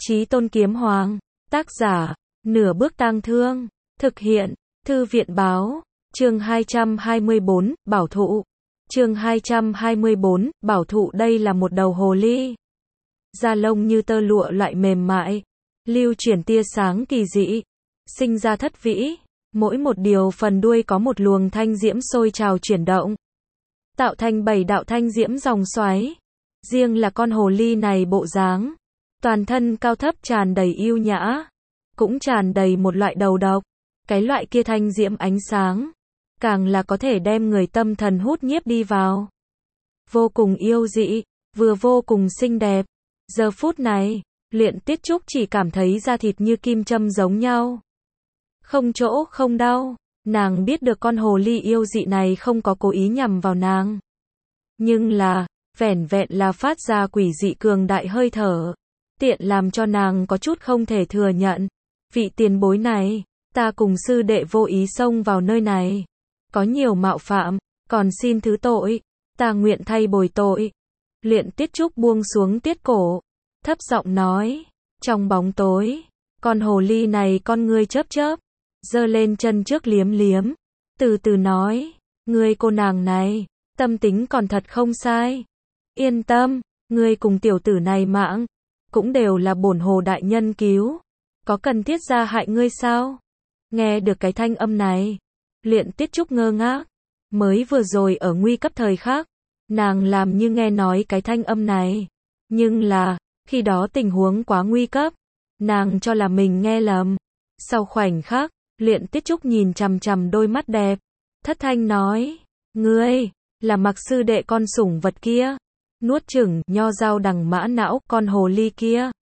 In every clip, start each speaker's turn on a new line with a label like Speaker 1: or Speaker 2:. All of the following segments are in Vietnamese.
Speaker 1: Chí Tôn Kiếm Hoàng. Tác giả, Nửa Bước Tang Thương. Thực hiện, Thư viện báo. Chương 224, Bảo thụ. Chương 224, Bảo thụ. Đây là một đầu hồ ly. Da lông như tơ lụa loại mềm mại, lưu chuyển tia sáng kỳ dị, sinh ra thất vĩ. Mỗi một điều phần đuôi có một luồng thanh diễm sôi trào chuyển động, tạo thành 7 đạo thanh diễm dòng xoáy. Riêng là con hồ ly này bộ dáng, toàn thân cao thấp tràn đầy yêu nhã, cũng tràn đầy một loại đầu độc. Cái loại kia thanh diễm ánh sáng, càng là có thể đem người tâm thần hút nhiếp đi vào. Vô cùng yêu dị, vừa vô cùng xinh đẹp. Giờ phút này, Luyện Tiết Trúc chỉ cảm thấy da thịt như kim châm giống nhau. Không chỗ không đau. Nàng biết được con hồ ly yêu dị này không có cố ý nhằm vào nàng. Nhưng là, vẻn vẹn là phát ra quỷ dị cường đại hơi thở, tiện làm cho nàng có chút không thể thừa nhận. Vị tiền bối này, ta cùng sư đệ vô ý xông vào nơi này, có nhiều mạo phạm, còn xin thứ tội, ta nguyện thay bồi tội. Luyện Tiết Trúc buông xuống tiết cổ, thấp giọng nói. Trong bóng tối, con hồ ly này con ngươi chớp chớp, giơ lên chân trước liếm liếm, từ từ nói, ngươi cô nàng này, tâm tính còn thật không sai. Yên tâm, ngươi cùng tiểu tử này mạng, cũng đều là bổn hồ đại nhân cứu, có cần thiết ra hại ngươi sao? Nghe được cái thanh âm này, Luyện Tiết Trúc ngơ ngác. Mới vừa rồi ở nguy cấp thời khắc, nàng làm như nghe nói cái thanh âm này, nhưng là, khi đó tình huống quá nguy cấp, nàng cho là mình nghe lầm. Sau khoảnh khắc, Luyện Tiết Trúc nhìn chằm chằm đôi mắt đẹp, thất thanh nói, ngươi, là Mặc sư đệ con sủng vật kia, nuốt chửng, nho dao đằng mã não, con hồ ly kia.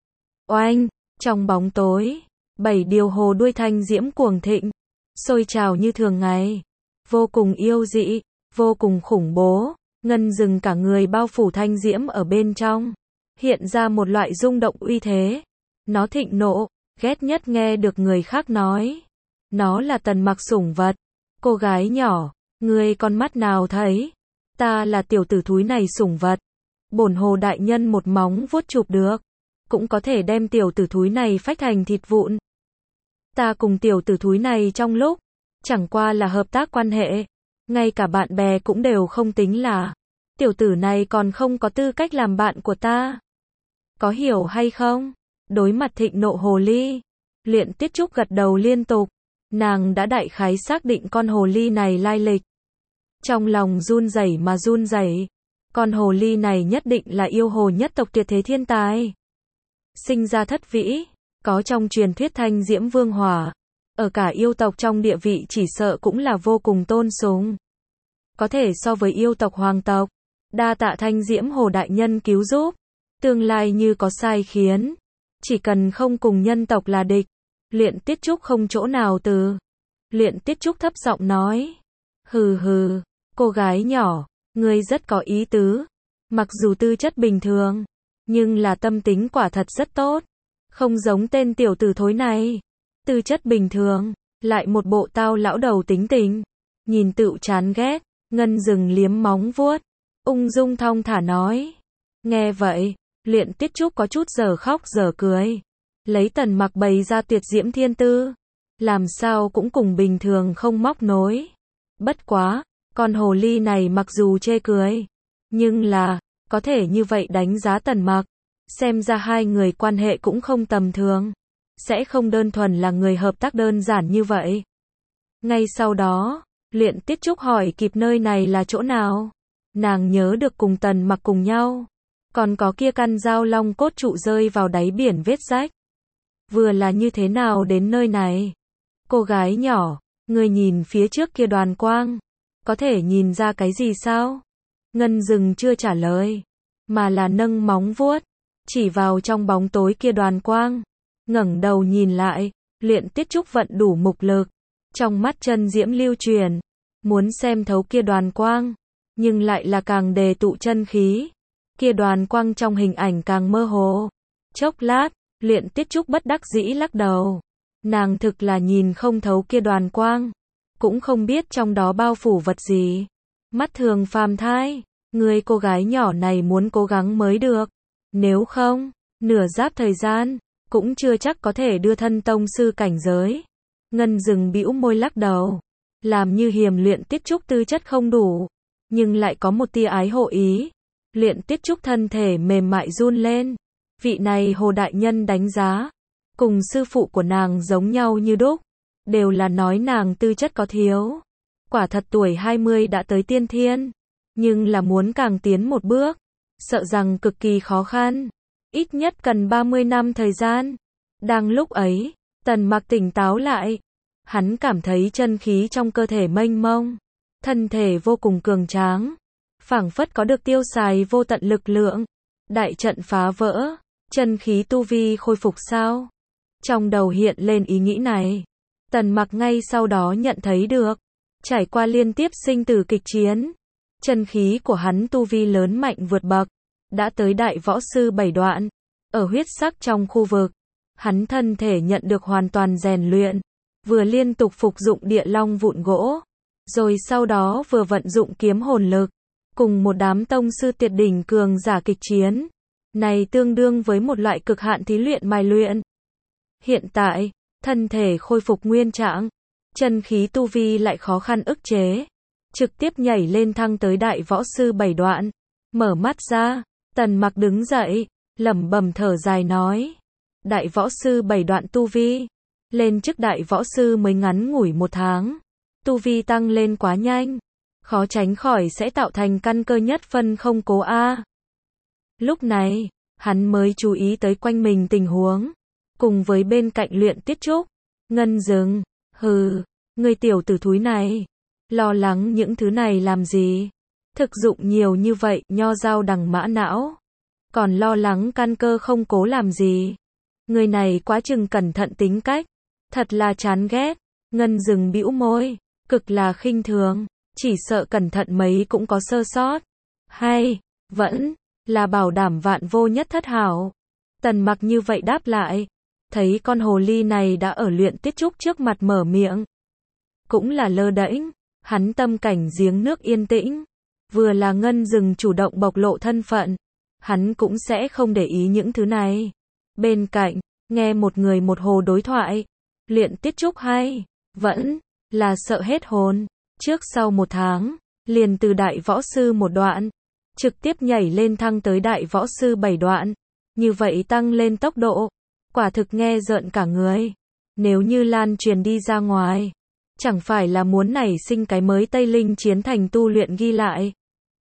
Speaker 1: Oanh, trong bóng tối, 7 điều hồ đuôi thanh diễm cuồng thịnh, sôi trào như thường ngày, vô cùng yêu dị, vô cùng khủng bố, ngân rừng cả người bao phủ thanh diễm ở bên trong, hiện ra một loại rung động uy thế. Nó thịnh nộ, ghét nhất nghe được người khác nói nó là Tần Mặc sủng vật. Cô gái nhỏ, ngươi con mắt nào thấy ta là tiểu tử thúi này sủng vật? Bổn hồ đại nhân một móng vuốt chụp được, cũng có thể đem tiểu tử thúi này phách thành thịt vụn. Ta cùng tiểu tử thúi này trong lúc chẳng qua là hợp tác quan hệ, ngay cả bạn bè cũng đều không tính là. Tiểu tử này còn không có tư cách làm bạn của ta, có hiểu hay không? Đối mặt thịnh nộ hồ ly, Luyện Tiết Trúc gật đầu liên tục. Nàng đã đại khái xác định con hồ ly này lai lịch. Trong lòng run rẩy mà run rẩy. Con hồ ly này nhất định là yêu hồ nhất tộc tuyệt thế thiên tài, sinh ra thất vĩ, có trong truyền thuyết thanh diễm vương hỏa, ở cả yêu tộc trong địa vị chỉ sợ cũng là vô cùng tôn sùng, có thể so với yêu tộc hoàng tộc. Đa tạ thanh diễm hồ đại nhân cứu giúp, tương lai như có sai khiến, chỉ cần không cùng nhân tộc là địch. Luyện Tiết Trúc không chỗ nào từ. Luyện Tiết Trúc thấp giọng nói, hừ hừ, cô gái nhỏ, ngươi rất có ý tứ, mặc dù tư chất bình thường, nhưng là tâm tính quả thật rất tốt, không giống tên tiểu tử thối này, tư chất bình thường, lại một bộ tao lão đầu tính tình, nhìn tựu chán ghét. Ngân rừng liếm móng vuốt, ung dung thong thả nói. Nghe vậy, Luyện Tiết Trúc có chút giờ khóc giờ cười. Lấy Tần Mặc bày ra tuyệt diễm thiên tư, làm sao cũng cùng bình thường không móc nối. Bất quá, con hồ ly này mặc dù chê cười, nhưng là, có thể như vậy đánh giá Tần Mặc, xem ra hai người quan hệ cũng không tầm thường, sẽ không đơn thuần là người hợp tác đơn giản như vậy. Ngay sau đó, Luyện Tiết Trúc hỏi kịp nơi này là chỗ nào. Nàng nhớ được cùng Tần Mặc cùng nhau, còn có kia căn dao long cốt trụ rơi vào đáy biển vết rách. Vừa là như thế nào đến nơi này? Cô gái nhỏ, ngươi nhìn phía trước kia đoàn quang, có thể nhìn ra cái gì sao? Ngân rừng chưa trả lời, mà là nâng móng vuốt, chỉ vào trong bóng tối kia đoàn quang, ngẩng đầu nhìn lại. Luyện Tiết Trúc vận đủ mục lực, trong mắt chân diễm lưu truyền, muốn xem thấu kia đoàn quang, nhưng lại là càng đề tụ chân khí, kia đoàn quang trong hình ảnh càng mơ hồ. Chốc lát, Luyện Tiết Trúc bất đắc dĩ lắc đầu. Nàng thực là nhìn không thấu kia đoàn quang, cũng không biết trong đó bao phủ vật gì. Mắt thường phàm thai, người cô gái nhỏ này muốn cố gắng mới được, nếu không, Nửa giáp thời gian, cũng chưa chắc có thể đưa thân tông sư cảnh giới. Ngân Dừng bĩu môi lắc đầu. Làm như Hiềm Luyện Tiết Trúc tư chất không đủ, nhưng lại có một tia ái hộ ý. Luyện Tiết Trúc thân thể mềm mại run lên. Vị này Hồ đại nhân đánh giá, cùng sư phụ của nàng giống nhau như đúc, đều là nói nàng tư chất có thiếu. Quả thật tuổi 20 đã tới tiên thiên, nhưng là muốn càng tiến một bước, sợ rằng cực kỳ khó khăn, ít nhất cần 30 năm thời gian. Đang lúc ấy, Tần Mặc tỉnh táo lại, hắn cảm thấy chân khí trong cơ thể mênh mông, thân thể vô cùng cường tráng, phảng phất có được tiêu xài vô tận lực lượng. Đại trận phá vỡ, chân khí tu vi khôi phục sao? Trong đầu hiện lên ý nghĩ này, Tần Mặc ngay sau đó nhận thấy được, trải qua liên tiếp sinh tử kịch chiến, chân khí của hắn tu vi lớn mạnh vượt bậc, đã tới đại võ sư 7 đoạn. Ở huyết sắc trong khu vực, hắn thân thể nhận được hoàn toàn rèn luyện, vừa liên tục phục dụng địa long vụn gỗ, rồi sau đó vừa vận dụng kiếm hồn lực, cùng một đám tông sư tuyệt đỉnh cường giả kịch chiến. Này tương đương với một loại cực hạn thí luyện mài luyện. Hiện tại, thân thể khôi phục nguyên trạng, chân khí tu vi lại khó khăn ức chế, trực tiếp nhảy lên thăng tới đại võ sư 7 đoạn. Mở mắt ra, Tần Mặc đứng dậy, lẩm bẩm thở dài nói: đại võ sư 7 đoạn tu vi, lên chức đại võ sư mới ngắn ngủi 1 tháng, tu vi tăng lên quá nhanh, khó tránh khỏi sẽ tạo thành căn cơ nhất phân không cố a. Lúc này, hắn mới chú ý tới quanh mình tình huống, cùng với bên cạnh Luyện Tiết Trúc. Ngân Dừng, hừ, người tiểu tử thúi này, lo lắng những thứ này làm gì? Thực dụng nhiều như vậy, nho dao đằng mã não, còn lo lắng căn cơ không cố làm gì? Người này quá chừng cẩn thận tính cách, thật là chán ghét. Ngân Dừng bĩu môi, cực là khinh thường, chỉ sợ cẩn thận mấy cũng có sơ sót. Hay, vẫn là bảo đảm vạn vô nhất thất hảo. Tần Mặc như vậy đáp lại, thấy con hồ ly này đã ở Luyện Tiết Trúc trước mặt mở miệng, cũng là lơ đễnh, hắn tâm cảnh giếng nước yên tĩnh, vừa là Ngân Dừng chủ động bộc lộ thân phận, hắn cũng sẽ không để ý những thứ này. Bên cạnh, nghe một người một hồ đối thoại, Luyện Tiết Trúc hay, vẫn là sợ hết hồn, trước sau 1 tháng, liền từ đại võ sư 1 đoạn, trực tiếp nhảy lên thăng tới đại võ sư 7 đoạn, như vậy tăng lên tốc độ, quả thực nghe rợn cả người. Nếu như lan truyền đi ra ngoài, chẳng phải là muốn nảy sinh cái mới Tây Linh chiến thành tu luyện ghi lại.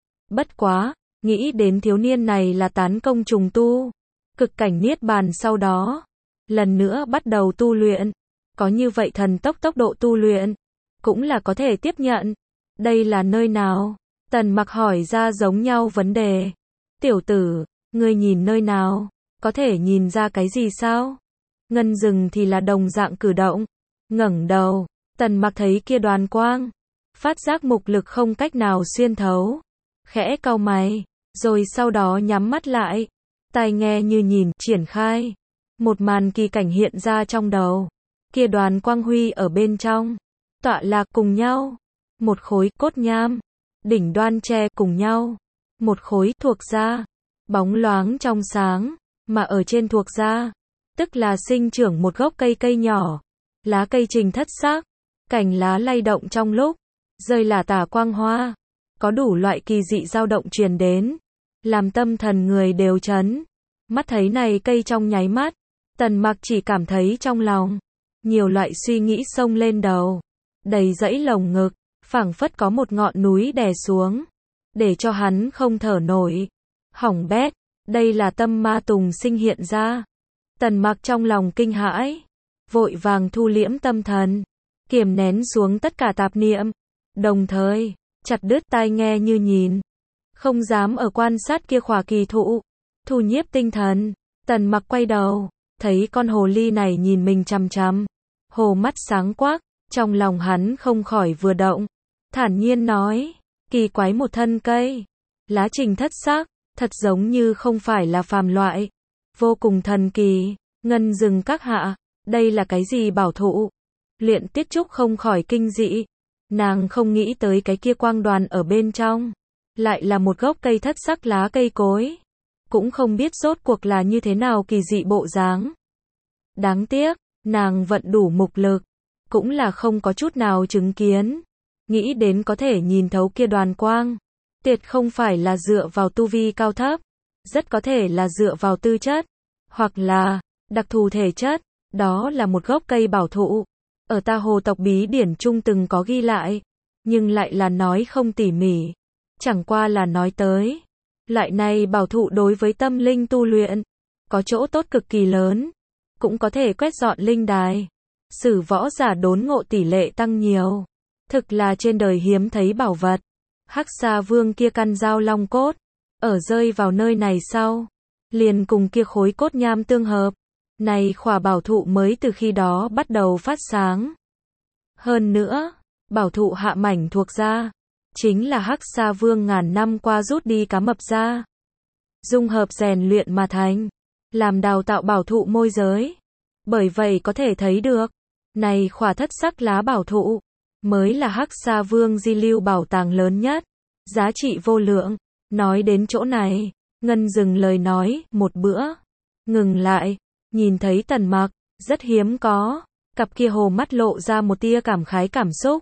Speaker 1: Bất quá, nghĩ đến thiếu niên này là tán công trùng tu, cực cảnh niết bàn sau đó, lần nữa bắt đầu tu luyện, có như vậy thần tốc độ tu luyện, cũng là có thể tiếp nhận. Đây là nơi nào? Tần Mặc hỏi ra giống nhau vấn đề. Tiểu tử, ngươi nhìn nơi nào? Có thể nhìn ra cái gì sao? Ngân Dừng thì là đồng dạng cử động, ngẩng đầu, Tần Mặc thấy kia đoàn quang, phát giác mục lực không cách nào xuyên thấu, khẽ cau mày, rồi sau đó nhắm mắt lại, tai nghe như nhìn, triển khai. Một màn kỳ cảnh hiện ra trong đầu, kia đoàn quang huy ở bên trong, tọa lạc cùng nhau, một khối cốt nham, đỉnh đoan tre cùng nhau, một khối thuộc da, bóng loáng trong sáng, mà ở trên thuộc da, tức là sinh trưởng một gốc cây nhỏ, lá cây trình thất sắc, cành lá lay động trong lúc rơi là tả quang hoa, có đủ loại kỳ dị dao động truyền đến, làm tâm thần người đều chấn. Mắt thấy này cây trong nháy mắt, Tần Mặc chỉ cảm thấy trong lòng nhiều loại suy nghĩ xông lên đầu, đầy dẫy lồng ngực, phảng phất có một ngọn núi đè xuống, để cho hắn không thở nổi. Hỏng bét, đây là tâm ma tùng sinh hiện ra. Tần Mặc trong lòng kinh hãi, vội vàng thu liễm tâm thần, kiềm nén xuống tất cả tạp niệm, đồng thời chặt đứt tai nghe như nhìn, không dám ở quan sát kia khỏa kỳ thụ, thu nhiếp tinh thần. Tần Mặc quay đầu, thấy con hồ ly này nhìn mình chằm chằm, hồ mắt sáng quắc, trong lòng hắn không khỏi vừa động, thản nhiên nói: kỳ quái một thân cây, lá trình thất sắc, thật giống như không phải là phàm loại, vô cùng thần kỳ. Ngân Dừng các hạ, đây là cái gì bảo thụ? Luyện Tiết Trúc không khỏi kinh dị, nàng không nghĩ tới cái kia quang đoàn ở bên trong, lại là một gốc cây thất sắc lá cây cối. cũng không biết rốt cuộc là như thế nào kỳ dị bộ dáng. Đáng tiếc, nàng vận đủ mục lực, cũng là không có chút nào chứng kiến. Nghĩ đến có thể nhìn thấu kia đoàn quang, tuyệt không phải là dựa vào tu vi cao thấp, rất có thể là dựa vào tư chất, hoặc là đặc thù thể chất, đó là một gốc cây bảo thụ. Ở Ta Hồ tộc bí điển chung từng có ghi lại, nhưng lại là nói không tỉ mỉ, chẳng qua là nói tới. Loại này bảo thụ đối với tâm linh tu luyện, có chỗ tốt cực kỳ lớn, cũng có thể quét dọn linh đài, sử võ giả đốn ngộ tỷ lệ tăng nhiều. Thực là trên đời hiếm thấy bảo vật. Hắc Sa Vương kia căn dao long cốt, ở rơi vào nơi này sau, liền cùng kia khối cốt nham tương hợp. Này khỏa bảo thụ mới từ khi đó bắt đầu phát sáng. Hơn nữa, bảo thụ hạ mảnh thuộc ra, chính là Hắc Sa Vương ngàn năm qua rút đi cá mập ra, dung hợp rèn luyện mà thành, làm đào tạo bảo thụ môi giới. Bởi vậy có thể thấy được, này khỏa thất sắc lá bảo thụ, mới là Hắc Sa Vương di lưu bảo tàng lớn nhất, giá trị vô lượng. Nói đến chỗ này, Ngân dừng lời nói, một bữa, ngừng lại, nhìn thấy Tần Mặc, rất hiếm có, cặp kia hồ mắt lộ ra một tia cảm khái cảm xúc.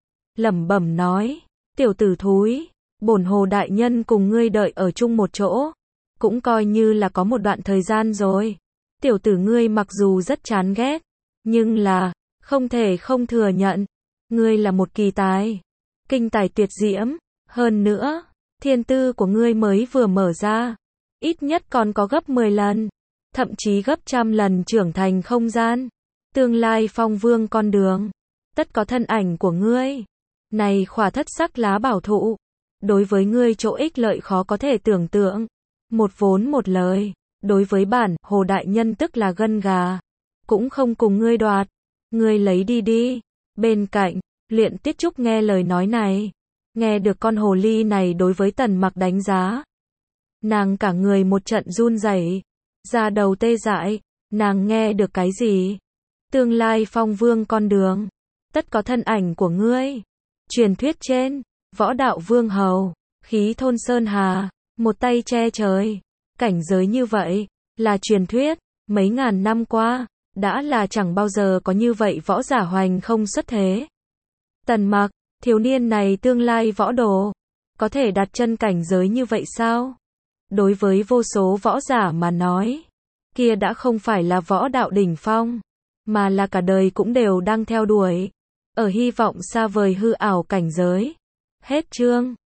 Speaker 1: Lẩm bẩm nói, tiểu tử thúi, bổn Hồ đại nhân cùng ngươi đợi ở chung một chỗ, cũng coi như là có một đoạn thời gian rồi. Tiểu tử ngươi mặc dù rất chán ghét, nhưng là, không thể không thừa nhận, ngươi là một kỳ tài, kinh tài tuyệt diễm, hơn nữa, thiên tư của ngươi mới vừa mở ra, ít nhất còn có gấp 10 lần, thậm chí gấp trăm lần trưởng thành không gian, tương lai phong vương con đường, tất có thân ảnh của ngươi. Này khỏa thất sắc lá bảo thụ, đối với ngươi chỗ ích lợi khó có thể tưởng tượng, một vốn một lời, đối với bản Hồ đại nhân tức là gân gà, cũng không cùng ngươi đoạt, ngươi lấy đi đi. Bên cạnh, Luyện Tiết Trúc nghe lời nói này, nghe được con hồ ly này đối với Tần Mặc đánh giá, nàng cả người một trận run rẩy, da đầu tê dại. Nàng nghe được cái gì? Tương lai phong vương con đường, tất có thân ảnh của ngươi. Truyền thuyết trên, võ đạo vương hầu, khí thôn sơn hà, một tay che trời, cảnh giới như vậy, là truyền thuyết, mấy ngàn năm qua, đã là chẳng bao giờ có như vậy võ giả hoành không xuất thế. Tần Mặc, thiếu niên này tương lai võ đồ, có thể đặt chân cảnh giới như vậy sao? Đối với vô số võ giả mà nói, kia đã không phải là võ đạo đỉnh phong, mà là cả đời cũng đều đang theo đuổi, ở hy vọng xa vời hư ảo cảnh giới. Hết chương.